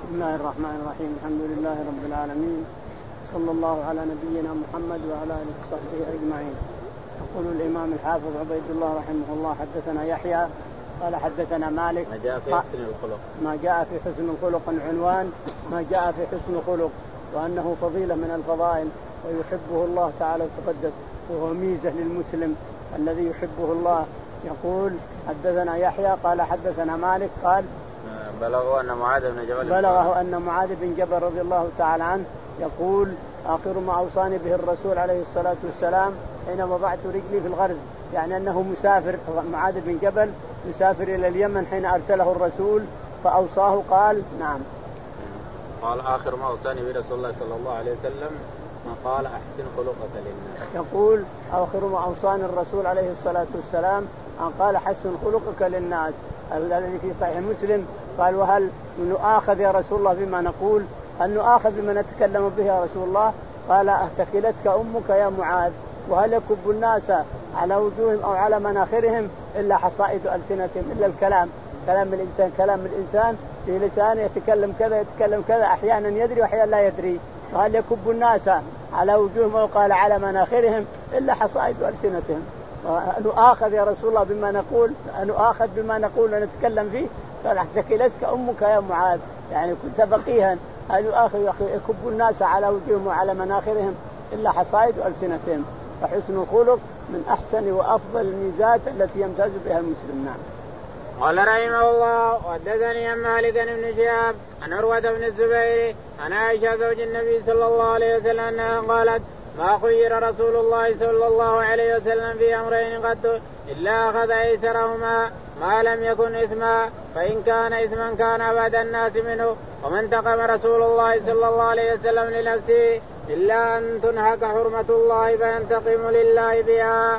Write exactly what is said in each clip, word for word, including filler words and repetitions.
بسم الله الرحمن الرحيم. الحمد لله رب العالمين، صلى الله على نبينا محمد وعلى آله وصحبه أجمعين. يقول الإمام الحافظ عبيد الله رحمه الله: حدثنا يحيى قال حدثنا مالك. ما جاء في حسن الخلق ما جاء في حسن الخلق عنوان ما جاء في حسن الخلق، وأنه فضيلة من الفضائل ويحبه الله تعالى وتقدس، وهو ميزة للمسلم الذي يحبه الله. يقول: حدثنا يحيى قال حدثنا مالك قال: بلغه أن معاذ بن جبل بلغه أن معاذ بن جبل رضي الله تعالى عنه يقول: آخر ما أوصاني به الرسول عليه الصلاة والسلام حين وضعت رجلي في الغرز، يعني أنه مسافر. معاذ بن جبل مسافر إلى اليمن حين أرسله الرسول فأوصاه قال: نعم. قال: آخر ما أوصاني به رسول الله صلى الله عليه وسلم ما قال: أحسن خلقك للناس. يقول: آخر ما أوصاني الرسول عليه الصلاة والسلام أن قال: حسن خلقك للناس، الذي في صحيح مسلم. قال: وهل نؤاخذ يا رسول الله بما نقول؟ هل نؤاخذ بما نتكلم به يا رسول الله؟ قال: أثقلتك أمك يا معاذ، وهل يكب الناس على وجوههم أو على مناخرهم إلا حصائد ألسنتهم، إلا الكلام، كلام الإنسان كلام الإنسان في لسانه، يتكلم كذا يتكلم كذا، أحيانا يدري وأحيانا لا يدري. وهل يكب الناس على وجوههم أو قال على مناخرهم إلا حصائد ألسنتهم. نؤاخذ يا رسول الله بما نقول؟ نؤاخذ بما نقول ونتكلم فيه؟ قال: ثقلتك أمك يا معاذ، يعني كنت فقيها. هل يؤاخذ يكب الناس على وجوههم وعلى مناخرهم إلا حصائد ألسنتهم. فحسن الخلق من أحسن وأفضل الميزات التي يمتاز بها المسلم. نعم. قال رحمه الله: وحدثني عن مالك بن شهاب عن عروة بن الزبير عن عائشة زوج النبي صلى الله عليه وسلم أنها قالت: ما خير رسول الله صلى الله عليه وسلم في أمرين قط إلا أخذ أيسرهما ما لم يكن إثما، فإن كان إثما كان أبعد الناس منه، وما انتقم رسول الله صلى الله عليه وسلم لنفسه إلا أن تنهك حرمة الله فينتقم لله بها.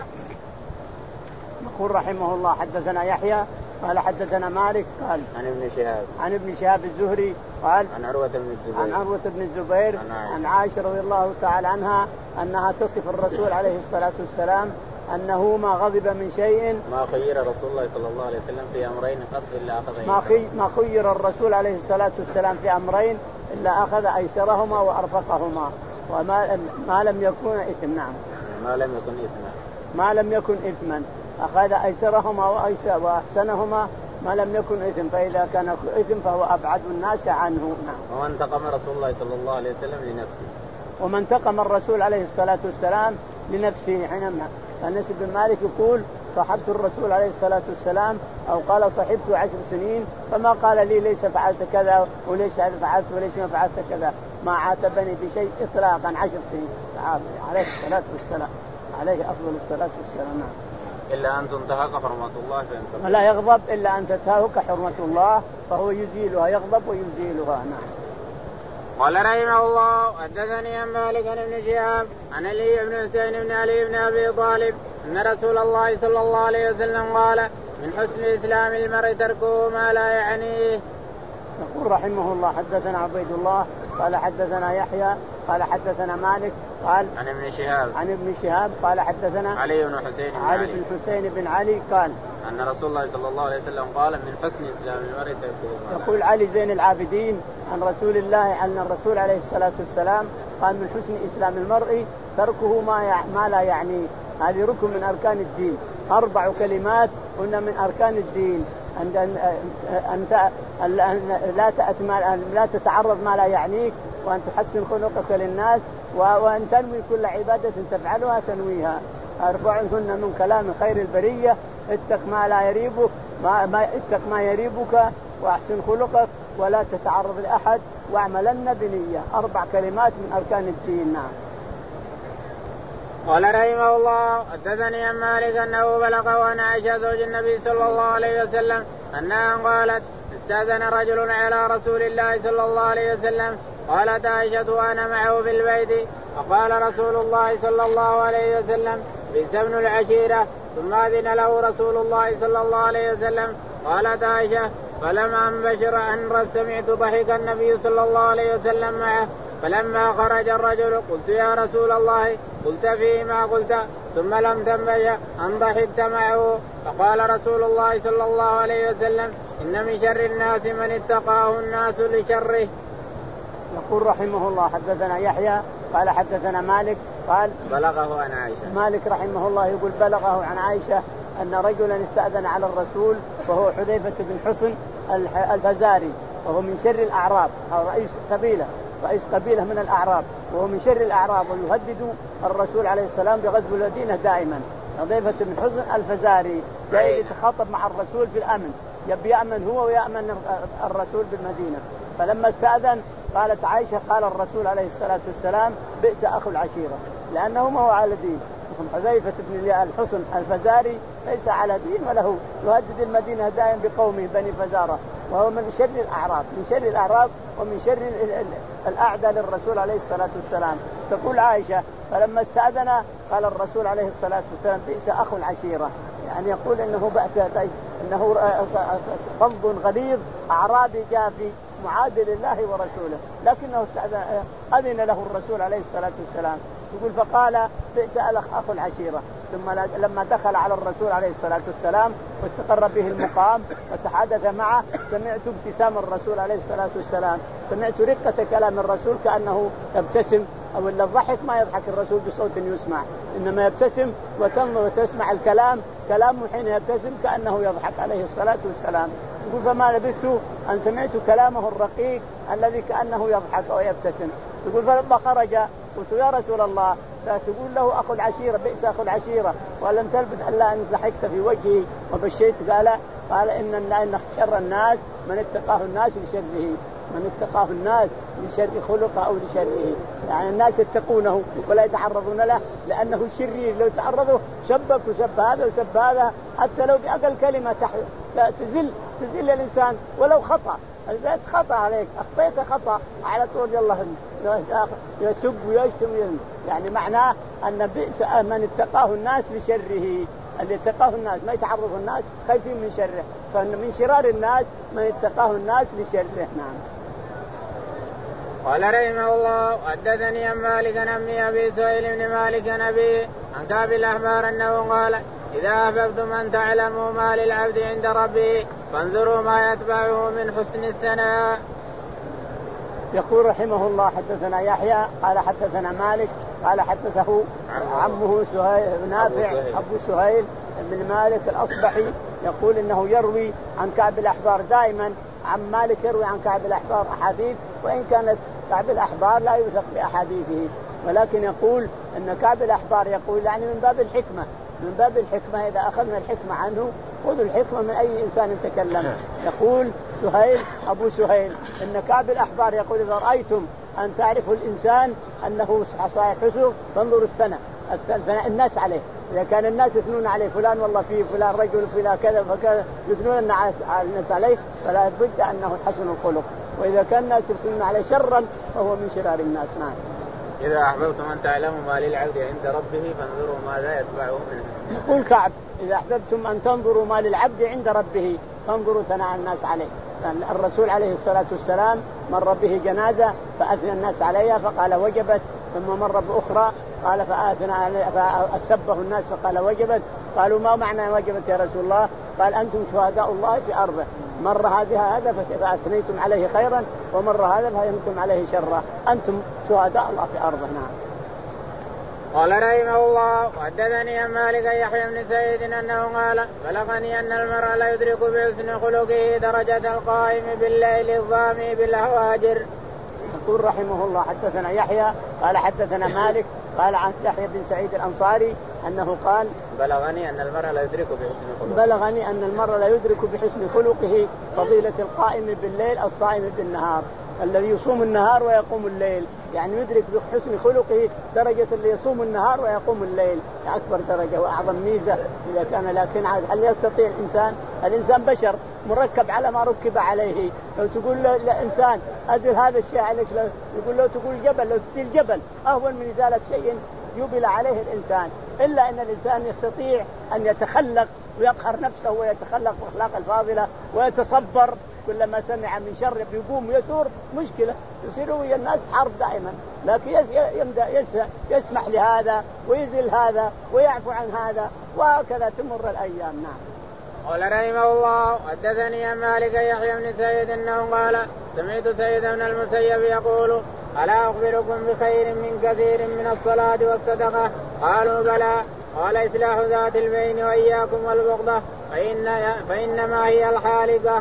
يقول رحمه الله: حدثنا يحيى قال حدثنا مالك قال عن ابن شهاب عن ابن شهاب الزهري قال عن عروة بن الزبير عن عروة بن الزبير عن عائشة, عن عائشة رضي الله تعالى عنها أنها تصف الرسول عليه الصلاة والسلام أنه ما غضب من شيء. ما خير رسول الله صلى الله عليه وسلم في أمرين قط إلا أخذ ما, خي ما خير الرسول عليه الصلاة والسلام في أمرين إلا أخذ أيسرهما وأرفقهما وما ما لم يكن إثم. نعم. ما لم يكن إثما ما لم يكن إثما أخذ أيسرهما وأحسنهما ما لم يكن إثم، فإذا كان إثم فهو أبعد الناس عنه. نعم. ومن انتقم رسول الله صلى الله عليه وسلم لنفسه ومن انتقم الرسول عليه الصلاة والسلام لنفسه حينما أنس بن مالك يقول: صحبت الرسول عليه الصلاة والسلام أو قال صحبت عشر سنين فما قال لي ليش فعلت كذا وليش فعلت وليش ما فعلت كذا، ما عاتبني بشيء إطلاقا عشر سنين عليه الصلاة والسلام، عليه أفضل الصلاة والسلام. إلا أن تنتهك حرمة الله فينتقم. لا يغضب إلا أن تنتهك حرمة الله فهو يزيلها، يغضب ويزيلها. نعم. قال رحمه الله: حدثني عن مالك عن ابن شهاب عن علي بن حسين بن علي بن أبي طالب أن رسول الله صلى الله عليه وسلم قال: من حسن إسلام المرء تركه ما لا يعنيه. يقول رحمه الله: حدثنا عبيد الله قال حدثنا يحيى قال حدثنا مالك قال عن ابن شهاب عن ابن شهاب قال حدثنا علي بن حسين بن علي بن حسين بن علي قال أن رسول الله صلى الله عليه وسلم قال: من حسن إسلام المرء تركه. يقول علي زين العابدين عن رسول الله أن الرسول عليه الصلاة والسلام قال: من حسن إسلام المرء تركه ما ما لا يعنيه. هذه ركن من أركان الدين، أربع كلمات قلنا من أركان الدين: أن أن لا لا تتعرض ما لا يعنيك، وأن تحسن خلقك للناس، وأن تنوي كل عبادة تفعلها تنويها. أربعهن من كلام خير البرية: اتق ما لا يريبك ما, ما اتق ما يريبك وأحسن خلقك ولا تتعرض لأحد واعملن بنية. أربع كلمات من أركان الدين. نعم. قال رحمه الله: حدثني عن مالك أنه بلغه عن عائشة زوج النبي صلى الله عليه وسلم أنها قالت: استأذن رجل على رسول الله صلى الله عليه وسلم. قالت عائشة: وأنا معه في البيت، فقال رسول الله صلى الله عليه وسلم: بئس ابن العشيرة. ثم أذن له رسول الله صلى الله عليه وسلم. قالت عائشة: فلما أنبشر أن سمعت ضحك النبي صلى الله عليه وسلم معه، فلما خرج الرجل قلت: يا رسول الله، قلت فيما قلت؟ ثم لم تنبش أن ضحكت معه. فقال رسول الله صلى الله عليه وسلم: إن من شر الناس من اتقاه الناس لشره. يقول رحمه الله حدثنا يحيى قال حدثنا مالك قال بلغه عن عائشة. مالك رحمه الله يقول بلغه عن عائشة أن رجلا استأذن على الرسول وهو حذيفة بن حصن الفزاري وهو من شر الأعراب أو رئيس قبيلة رئيس قبيلة من الأعراب وهو من شر الأعراب ويهدد الرسول عليه السلام بغزو المدينة دائما. حذيفة بن حصن الفزاري جاي يتخاطب مع الرسول في الأمن يبي يأمن هو ويأمن الرسول بالمدينة. فلما استأذن قالت عائشة قال الرسول عليه الصلاة والسلام بئس أخو العشيرة لأنه ما هو على دين. حذيفة بن الحصن الفزاري ليس على دين وله يهدد المدينة دائما بقومه بني فزارة وهو من شر الأعراب من شر الأعراب ومن شر الأعداء للرسول عليه الصلاة والسلام. تقول عائشة فلما استأذن قال الرسول عليه الصلاة والسلام بئس أخو العشيرة يعني يقول إنه بأس إنه فظ غليظ أعرابي جافي معادي لله ورسوله لكنه أذن له الرسول عليه الصلاة والسلام. يقول فقال بئس أخو العشيرة. ثم لما دخل على الرسول عليه الصلاة والسلام واستقر به المقام وتحدث معه سمعت ابتسام الرسول عليه الصلاة والسلام سمعت رقة كلام الرسول كأنه يبتسم أو إلا الضحك ما يضحك الرسول بصوت يسمع إنما يبتسم وتنظر وتسمع الكلام كلامه حين يبتسم كأنه يضحك عليه الصلاة والسلام. يقول فما لبثت أن سمعت كلامه الرقيق الذي كأنه يضحك أو يبتسم. يقول فلما خرج قلت يا رسول الله تقول له أخو العشيرة بئس أخو العشيرة ولم تلبث إلا أن ضحكت في وجهي وبشيت. قال قال إن إن شر الناس من اتقاه الناس لشره من اتقاه الناس لشر خلقه أو لشره يعني الناس يتقونه ولا يتعرضون له لأنه شرير لو تعرضوا شبك وسب هذا وسب هذا حتى لو بأقل كلمة تزل تزل الإنسان ولو خطأ إذا خطأ عليك أخطيت خطأ على طول يلا يسب ويشتم يعني معناه أن بئس من اتقاه الناس لشره اللي اتقاه الناس ما يتعرض الناس خايفين من شره فإن من شرار الناس من اتقاه الناس لشره. نعم. قال رحمه الله حدثني عن مالك عن أمي أبي سهيل بن مالك عن أبي عن كعب الأحبار أنه قال إذا أحببتم أن تعلموا ما للعبد عند ربه فانظروا ما يتبعه من حسن الثناء. يقول رحمه الله حدثنا يحيى قال حدثنا مالك قال حدثه عمه سهيل نافع أبو سهيل بن مالك الأصبحي يقول إنه يروي عن كعب الأحبار دائما عن مالك يروي عن كعب الأحبار أحاديث وإن كانت كعب الأحبار لا يوثق بأحاديثه ولكن يقول أن كعب الأحبار يقول يعني من باب الحكمة من باب الحكمة إذا أخذنا الحكمة عنه خذوا الحكمة من أي إنسان تكلم. يقول سهيل أبو سهيل إن كعب الأحبار يقول إذا رأيتم أن تعرفوا الإنسان أنه صحيح حسن فانظروا الثناء الثناء الناس عليه. إذا كان الناس يثنون عليه فلان والله فيه فلان رجل فلان كذا فكذا يثنون الناس عليه فلا بد أنه حسن الخلق وإذا كان الناس يثنون عليه شرا فهو من شرار الناس. نعم. إذا أحببتم أن تعلموا ما للعبد عند ربه فانظروا ماذا يتبعه منه. يقول كعب إذا أحببتم أن تنظروا ما للعبد عند ربه فانظروا ثناء الناس عليه. الرسول عليه الصلاة والسلام مر به جنازة فأثنى الناس عليها فقال وجبت ثم مر بأخرى قال فأثنى فأسبه الناس فقال وجبت. قالوا ما معنى وجبت يا رسول الله؟ قال أنتم شهداء الله في أرضه مر هذا هذا فأثنيتم عليه خيرا ومر هذا فأثنيتم عليه شرا أنتم شهداء الله في أرضه. نعم. قال رحمه الله وحدثني عن مالك يحيى بن سعيد أنه قال بلغني أن المرء لا يدرك بحسن خلقه درجة القائم بالليل الظامي بالهواجر. يقول رحمه الله حدثنا يحيى قال حدثنا مالك قال عن يحيى بن سعيد الأنصاري أنه قال بلغني أن المرء لا يدرك بحسن خلقه بلغني أن المرء لا يدرك بحسن خلقه فضيلة القائم بالليل الصائم بالنهار الذي يصوم النهار ويقوم الليل يعني يدرك بحسن خلقه درجة اللي يصوم النهار ويقوم الليل أكبر درجة وأعظم ميزة إذا كان. لكن هل يستطيع الإنسان؟ الإنسان بشر مركب على ما ركب عليه. لو تقول لإنسان أدل هذا الشيء عليك يقول له تقول جبل لو تزيل جبل أهون من إزالة شيء يبل عليه الإنسان إلا أن الإنسان يستطيع أن يتخلق ويقهر نفسه ويتخلق بأخلاق الفاضلة ويتصبر كلما سمع من شر بيقوم ويثور مشكلة يصير ويا الناس حرب دائما. لكن يبدأ يسمح لهذا ويزل هذا ويعفو عن هذا وهكذا تمر الأيام. نعم. قال رحمه الله حدثني عن مالك يحيى بن سعيد انه قال سمعت سعيد بن المسيب يقول الا اخبركم بخير من كثير من الصلاه والصدقه؟ قالوا بلى. قال اصلاح ذات البين واياكم والبغضه فإن فانما هي الحالقه.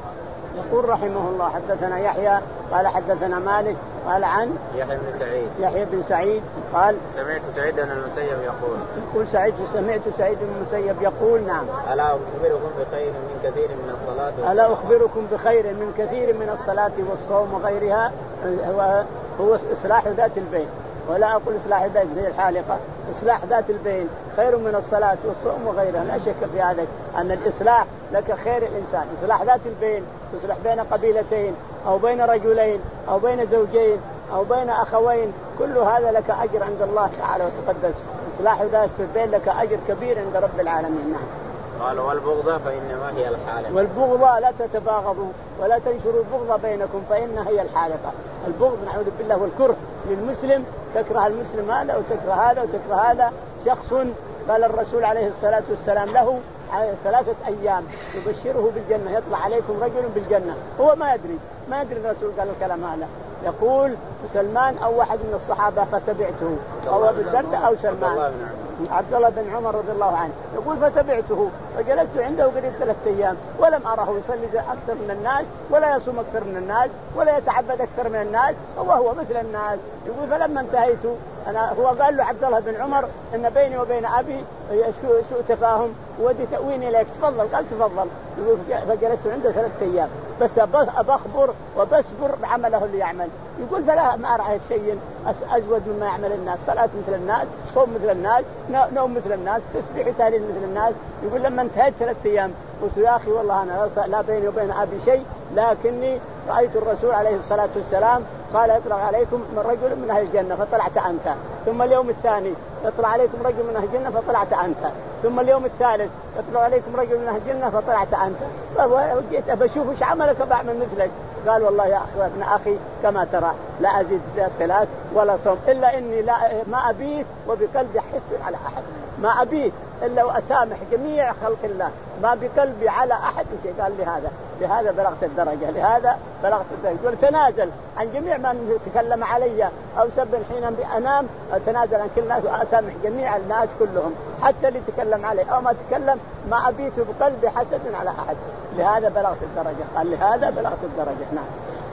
يقول رحمه الله حدثنا يحيى قال حدثنا مالك قال عن يحيى بن سعيد يحيى بن سعيد قال سمعت سعيد بن المسيب يقول يقول سعيد سمعت سعيد بن المسيب يقول نعم ألا أخبركم بخير من كثير من الصلاة ألا أخبركم بخير من كثير من الصلاة والصوم وغيرها هو, هو إصلاح ذات البين. ولا أقول إصلاح ذات زي الحالقة، إصلاح ذات البين خير من الصلاة والصوم وغيرها. لا شك في هذا أن الإصلاح لك خير الإنسان. إصلاح ذات البين تصلح بين قبيلتين أو بين رجلين أو بين زوجين أو بين أخوين، كل هذا لك أجر عند الله تعالى وتقدس. إصلاح ذات البين لك أجر كبير عند رب العالمين. نعم. قال والبغضة فإنما هي الحالقة. والبغضة لا تتباغضوا ولا تنشروا البغضة بينكم فإنها هي الحالقة. البغض نعوذ بالله والكره للمسلم، تكره المسلم هذا وتكره هذا وتكره هذا. شخص قال الرسول عليه الصلاة والسلام له ثلاثة أيام يبشره بالجنة، يطلع عليكم رجل بالجنة، هو ما يدري ما يدري الرسول قال الكلام هذا. يقول سلمان أو واحد من الصحابة فتبعته، أو أبو الدرداء أو سلمان عبد الله بن عمر رضي الله عنه، يقول فتبعته فجلست عنده قريب ثلاثة أيام ولم أره يصلي أكثر من الناس ولا يصوم أكثر من الناس ولا يتعبد أكثر من الناس، وهو مثل الناس. يقول فلما انتهيت أنا هو قال له عبد الله بن عمر إن بيني وبين أبي سوء تفاهم ودي تأويني إليك، تفضل. قال تفضل. يقول فجلست عنده ثلاثة أيام بس أبخبر وبصبر بعمله اللي يعمل. يقول فلا ما رأيت شيء أزود مما يعمل الناس، صلاة مثل الناس، صوم مثل الناس، نوم مثل الناس، تسبيح وتهليل مثل الناس. يقول لما انتهيت ثلاثة أيام قلت يا أخي والله أنا لا بيني وبين أبي شيء، لكني رأيت الرسول عليه الصلاة والسلام قال يطلع عليكم من رجل من أهل الجنة فطلعت أنت، ثم اليوم الثاني يطلع عليكم رجل من أهل الجنة فطلعت أنت، ثم اليوم الثالث يطلع عليكم رجل من أهل الجنة فطلعت أنت. فجيت بشوف إيش عملك بعمل مثلك. قال والله يا أخي ابن أخي كما ترى لا أزيد صلاة ولا صوم إلا إني لا ما أبيت وبقلبي حسن على أحد، ما أبيت إلا وأسامح جميع خلق الله، ما بقلبي على أحد شيء. قال لهذا لهذا بلغت الدرجة، لهذا بلغت الدرجة. يقول تنازل عن جميع من تكلم علي أو سب حين بأنام، أتنازل عن كل الناس وأسامح جميع الناس كلهم حتى اللي تكلم علي أو ما تكلم، ما أبيت بقلبي حسد على أحد، لهذا بلغت الدرجة. قال لهذا بلغت الدرجة. نعم.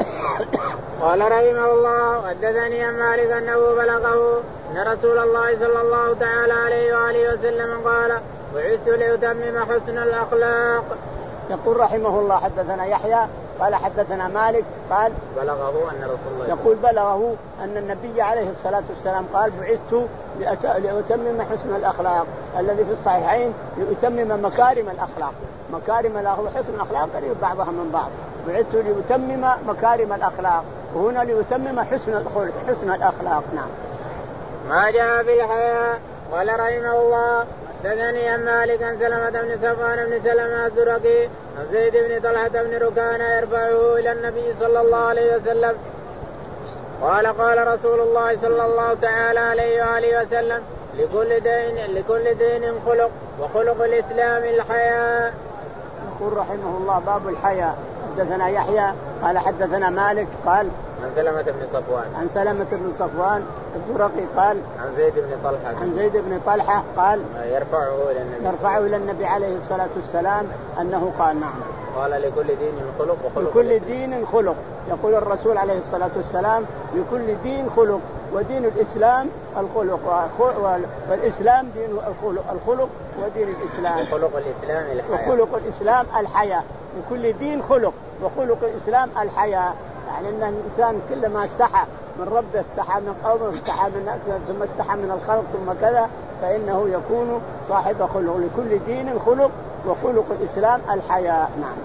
قال رحمه الله حدثني عن مالك أنه بلغه أن رسول الله صلى الله تعالى عليه وآله وسلم قال بعثت لأتمم حسن الأخلاق. يقول رحمه الله حدثنا يحيى قال حدثنا مالك قال بلغه أن رسول الله يقول بلغه أن النبي عليه الصلاة والسلام قال بعثت لأتمم حسن الأخلاق، الذي في الصحيحين لأتمم مكارم الأخلاق. مكارم الأخلاق حسن الأخلاق قريب بعضها من بعض. بعثت لأتمم مكارم الأخلاق، وهنا لأتمم حسن الخلق حسن الأخلاق. نعم. ما جاء بالحياء. قال رحمه الله حدثني عن مالك عن سلمة بن صفوان بن سلمة الزرقي عن زيد بن طلحة بن ركانة يرفعه إلى النبي صلى الله عليه وسلم قال قال رسول الله صلى الله تعالى عليه وآله وسلم لكل دين لكل دين خلق وخلق الإسلام الحياء. يقول رحمه الله باب الحياء. حدثنا يحيى قال حدثنا مالك قال عن سلمة بن صفوان عن سلمة بن صفوان الزرقي قال عن زيد بن طلحة عن زيد بن طلحة قال يرفعه إلى النبي يرفعه إلى النبي عليه الصلاة والسلام أنه قال نعم قال لكل دين خلق وخلق لكل دين خلق. يقول الرسول عليه الصلاة والسلام لكل دين خلق، ودين الإسلام الخلق، والإسلام دين الخلق الخلق ودين الإسلام وخلق الإسلام الحياة. وخلق الإسلام الحياة. لكل دين خلق وخلق الإسلام الحياة، يعني أن الإنسان كلما استحى من ربه استحى من قومه استحى من نفسه ثم استحى من الخلق ثم كذا فإنه يكون صاحب خلق. لكل دين خلق وخلق الإسلام الحياة. نعم.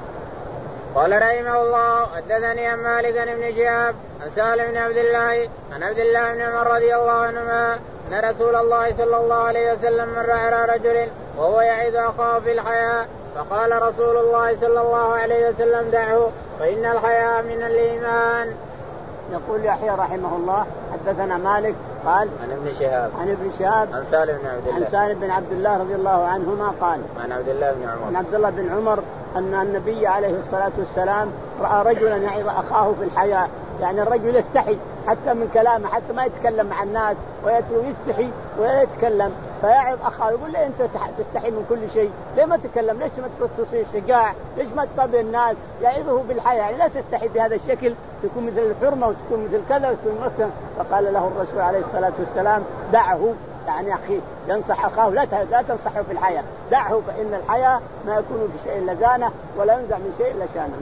قال رحمه الله حدثني عن مالك بن شهاب عن سالم بن عبد الله عن عبد الله بن عمر رضي الله عنهما أن رسول الله صلى الله عليه وسلم مر على رجل وهو يعظ أخاه في الحياة فقال رسول الله صلى الله عليه وسلم دعه فإن الحياة من الإيمان. يقول يحيى رحمه الله حدثنا مالك قال عن ابن شهاب عن ابن شهاب عن سالم بن عبد الله عن سالم بن عبد الله رضي الله عنهما قال عن عبد الله بن عمر عن عبد الله بن عمر أن النبي عليه الصلاة والسلام رأى رجلا يعظ أخاه في الحياة، يعني الرجل يستحي حتى من كلامه، حتى ما يتكلم مع الناس ويستحي ولا يتكلم، فيعظ أخاه يقول له أنت تستحي من كل شيء، ليه ما تتكلم؟ ليش ما تصير شجاع؟ ليش ما تقابل الناس؟ يعظه بالحياة، يعني لا تستحي بهذا الشكل، تكون مثل الحرمة وتكون مثل كذا وتكون مثل. فقال له الرسول عليه الصلاة والسلام دعه، يعني أخي ينصح أخاه لا لا تنصحه في الحياة، دعه فإن الحياة ما يكون في شيء إلا زانه ولا ينزع من شيء إلا شانه.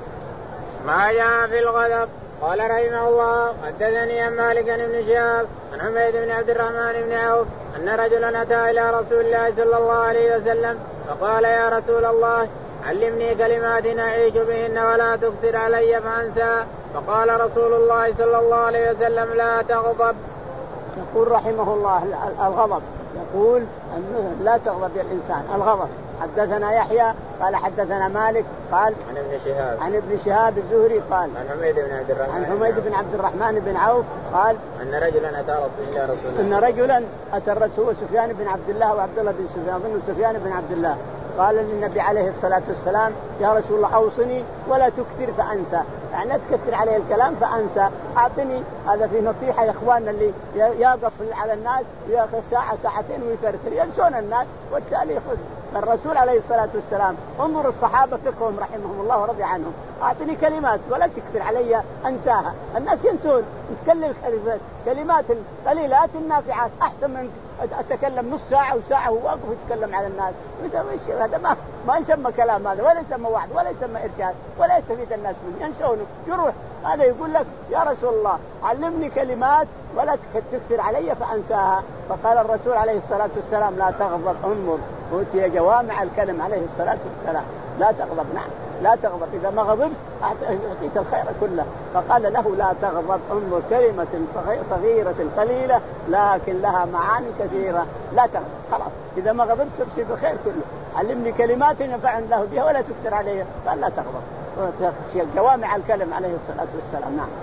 ما جاء في الغضب. قال رحمه الله حدثني عن مالك بن شهاب عن حميد بن عبد الرحمن بن عوف أن رجلا أتى إلى رسول الله صلى الله عليه وسلم فقال يا رسول الله علمني كلمات أعيش بهن ولا تكثر علي فأنسى. فقال رسول الله صلى الله عليه وسلم لا تغضب. يقول رحمه الله الغضب، يقول أنه لا تغضب يا الإنسان، الغضب. حدثنا يحيى قال حدثنا مالك قال عن ابن شهاب عن ابن شهاب الزهري قال عن حميد بن عبد الرحمن عن حميد بن عبد الرحمن بن عوف قال أن رجلا أتى رسول الله رسول أن رجلا أتى الرسول سفيان بن عبد الله وعبد الله بن سفيان، أظن سفيان بن عبد الله، قال للنبي عليه الصلاة والسلام يا رسول الله أوصني ولا تكثر فأنسى، يعني لا تكثر عليه الكلام فأنسى، أعطني. هذا في نصيحة يا إخواننا اللي يقف على الناس ويأخذ ساعة ساعتين ويفرتر ينسون الناس، والتالي يخذ. الرسول عليه الصلاة والسلام انظر الصحابة فقههم رحمهم الله ورضي عنهم، أعطني كلمات ولا تكثر علي أنساها، الناس ينسون، نتكلم كلمات قليلات النافعات أحسن من أتكلم نص ساعة وساعة وواقف يتكلم على الناس. هذا ما ما يسمى كلام هذا، ولا يسمى وعد ولا يسمى إرشاد ولا يستفيد الناس منه، ينسونه يروح. هذا يقول لك يا رسول الله علمني كلمات ولا تكثر علي فأنساها. فقال الرسول عليه الصلاة والسلام لا تغضب، انظر أوتي جوامع الكلم عليه الصلاة والسلام، لا تغضب، نعم لا تغضب، إذا ما غضبت أعطيت الخير كله. فقال له لا تغضب، انظر كلمة صغيرة قليلة لكن لها معاني كثيرة، لا تغضب، خلاص إذا ما غضبت تبشر بالخير كله. علمني كلمات ينفعني الله بها ولا تكثر عليها، قال لا تغضب، جوامع الكلم عليه الصلاة والسلام. نعم.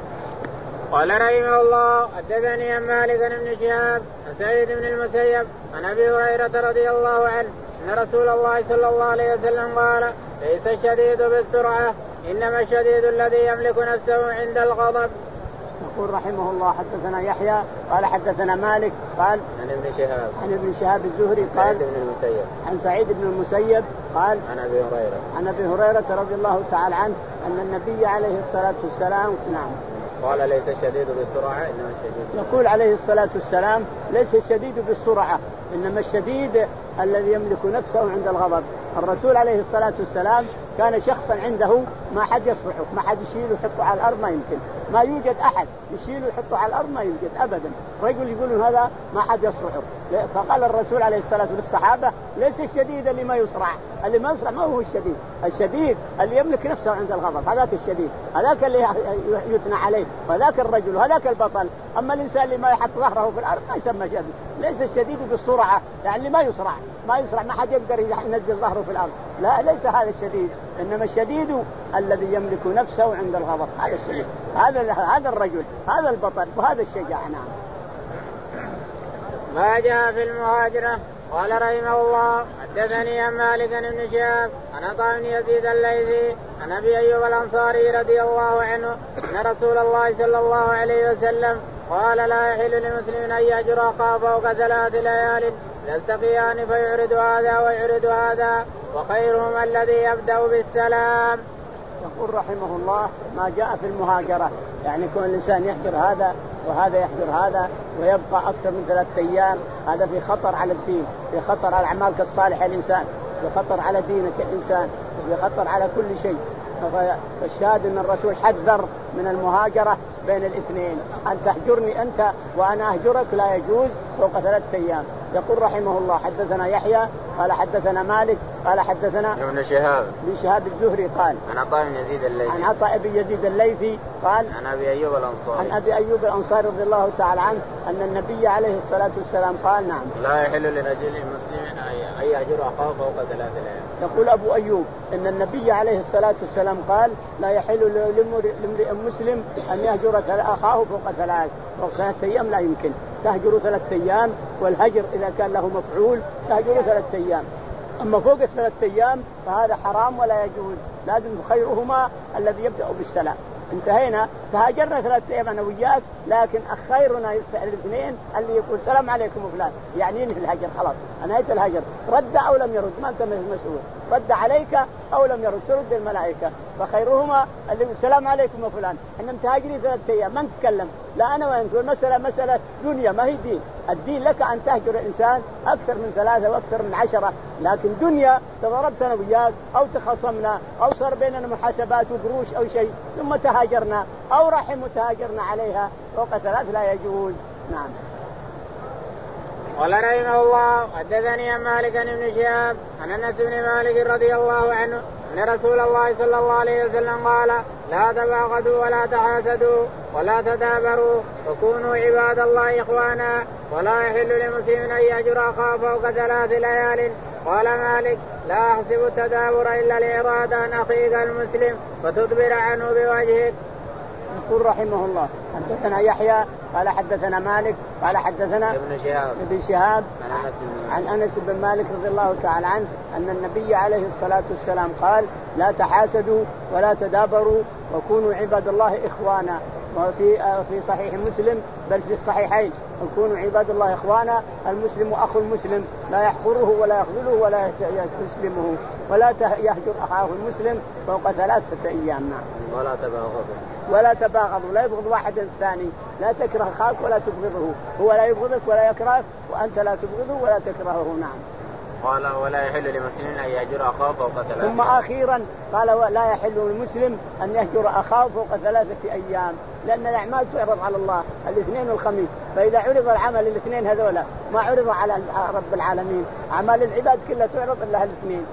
قال رحمه الله حدثني عن مالك بن شهاب عن سعيد بن المسيب عن ابي هريره رضي الله عنه ان رسول الله صلى الله عليه وسلم قال ليس الشديد بالسرعه انما الشديد الذي يملك نفسه عند الغضب. يقول رحمه الله حدثنا يحيى قال حدثنا مالك قال عن ابن شهاب عن ابن شهاب الزهري قال بن المسيب عن سعيد بن المسيب قال عن ابي هريره عن ابي هريره رضي الله تعالى عنه ان النبي عليه الصلاه والسلام نعم قال ليس الشديد بالسرعة إنما الشديد. يقول عليه الصلاة والسلام ليس الشديد بالسرعة إنما الشديد الذي يملك نفسه عند الغضب. الرسول عليه الصلاة والسلام كان شخصا عنده ما حد يصفحه، ما حد يشيله ويحطه على الأرض، ما يمكن، ما يوجد أحد يشيله ويحطه على الأرض، ما يوجد أبدا. رجل يقولون هذا ما حد يصفحه. فقال الرسول عليه الصلاة والسلام للصحابة ليس الشديد اللي ما يصرع، اللي ما يصرع ما هو الشديد، الشديد اللي يملك نفسه عند الغضب، هذاك الشديد، هذاك اللي يثنى عليه، وهذاك الرجل وهذاك البطل. أما الإنسان اللي ما يحط ظهره في الأرض ما يسمى شديد. ليس الشديد بالسرعة، يعني اللي ما يصرع ما يصرع ما حد يقدر ينزل ظهره في الأرض، لا ليس هذا الشديد، إنما الشديد الذي يملك نفسه عند الغضب، هذا الشديد، هذا هذا الرجل، هذا البطل وهذا الشجاع. نعم. ما جاء في المهاجرة. قال رحمه الله حدثني عن مالك بن شهاب عن عطاء بن يزيد الليثي عن ابي ايوب الانصاري رضي الله عنه ان رسول الله صلى الله عليه وسلم قال لا يحل لمسلم ان يهجر اخاه فوق ثلاث ليال يلتقيان فيعرض هذا ويعرض هذا وخيرهم الذي يبدا بالسلام. يقول رحمه الله ما جاء في المهاجرة، يعني كون الإنسان يحجر هذا وهذا يحجر هذا ويبقى أكثر من ثلاثة أيام، هذا في خطر على الدين، في خطر على أعمالك الصالحة الإنسان، في خطر على دينك الإنسان، في خطر على كل شيء. فالشاهد أن الرسول حذر من المهاجرة بين الاثنين، أن تهجرني أنت وأنا أهجرك لا يجوز فوق ثلاثة أيام. يقول رحمه الله حدثنا يحيى قال حدثنا مالك قال حدثنا ابن شهاب ابن شهاب الزهري قال عن عطاء بن يزيد الليثي عن عطاء بن يزيد الليثي قال عن ابي ايوب الانصاري عن ابي ايوب الانصاري رضي الله تعالى عنه ان النبي عليه الصلاه والسلام قال نعم لا يحل لرجل مسلم ان يهجر اخاه فوق ثلاث ليال. يقول ابو ايوب ان النبي عليه الصلاه والسلام قال لا يحل لامرئ مسلم ان يهجر اخاه فوق ثلاث، فوق ثلاثه ايام لا يمكن. تهجر ثلاثة أيام، والهجر إذا كان له مفعول تهجر ثلاثة أيام. أما فوق ثلاثة أيام فهذا حرام ولا يجوز، لازم خيرهما الذي يبدأ بالسلام. انتهينا، تهاجرنا ثلاثة أيام أنا وياك، لكن خيرنا الاثنين اللي يقول السلام عليكم وفلان، يعني ينهي الهجر خلاص، أنهيت الهجر، رد أو لم يرد ما أنت مسؤول، رد عليك أو لم يرد ترد الملائكة. فخيرهما اللي يقول السلام عليكم وفلان، احنا متهاجرين ثلاثة أيام ما نتكلم، لا أنا وأنت، المسألة مسألة دنيا ما هي دين. الدين لك أن تهجر الإنسان أكثر من ثلاثة وأكثر من عشرة، لكن دنيا تضربت أنا وياك أو تخاصمنا أو صار بيننا محاسبات وقروش أو شيء ثم تهاجرنا أو رحم تهاجرنا عليها فوق ثلاث لا يجوز. نعم. قال رحمه الله حدثني عن مالك بن شهاب عن انس بن مالك رضي الله عنه ان رسول الله صلى الله عليه وسلم قال لا تباغضوا ولا تحاسدوا ولا تدابروا وكونوا عباد الله اخوانا ولا يحل لمسلم ان يهجر اخاه فوق ثلاث ليال. قال مالك لا احسب التدابر الا الاعراض عن اخيك المسلم فتدبر عنه بوجهك. يقول رحمه الله حدثنا يحيى قال حدثنا مالك قال حدثنا ابن شهاب, ابن شهاب عن, عن أنس بن مالك رضي الله تعالى عنه أن النبي عليه الصلاة والسلام قال لا تحاسدوا ولا تدابروا وكونوا عباد الله إخوانا. وفي في صحيح مسلم بل في الصحيحين وكونوا عباد الله إخوانا، المسلم أخو المسلم لا يحقره ولا يخذله ولا يسلمه ولا يهجر أخاه المسلم فوق ثلاثة أيام. نعم. ولا تباغضوا ولا تباغضوا لا يبغض واحد الثاني، لا تكره أخاك ولا تبغضه، هو لا يبغضك ولا يكرهك وأنت لا تبغضه ولا تكرهه. نعم. قال ولا يحل لمسلم أن يهجر أخاه فوق ثلاثة. ثم أخيرا قال لا يحل للمسلم أن يهجر أخاه فوق ثلاثة أيام، لأن الأعمال تعرض على الله الاثنين والخميس، فإذا عرض العمل الاثنين هذولا ما عرض على رب العالمين، أعمال العباد كلها تعرض إلا الاثنين،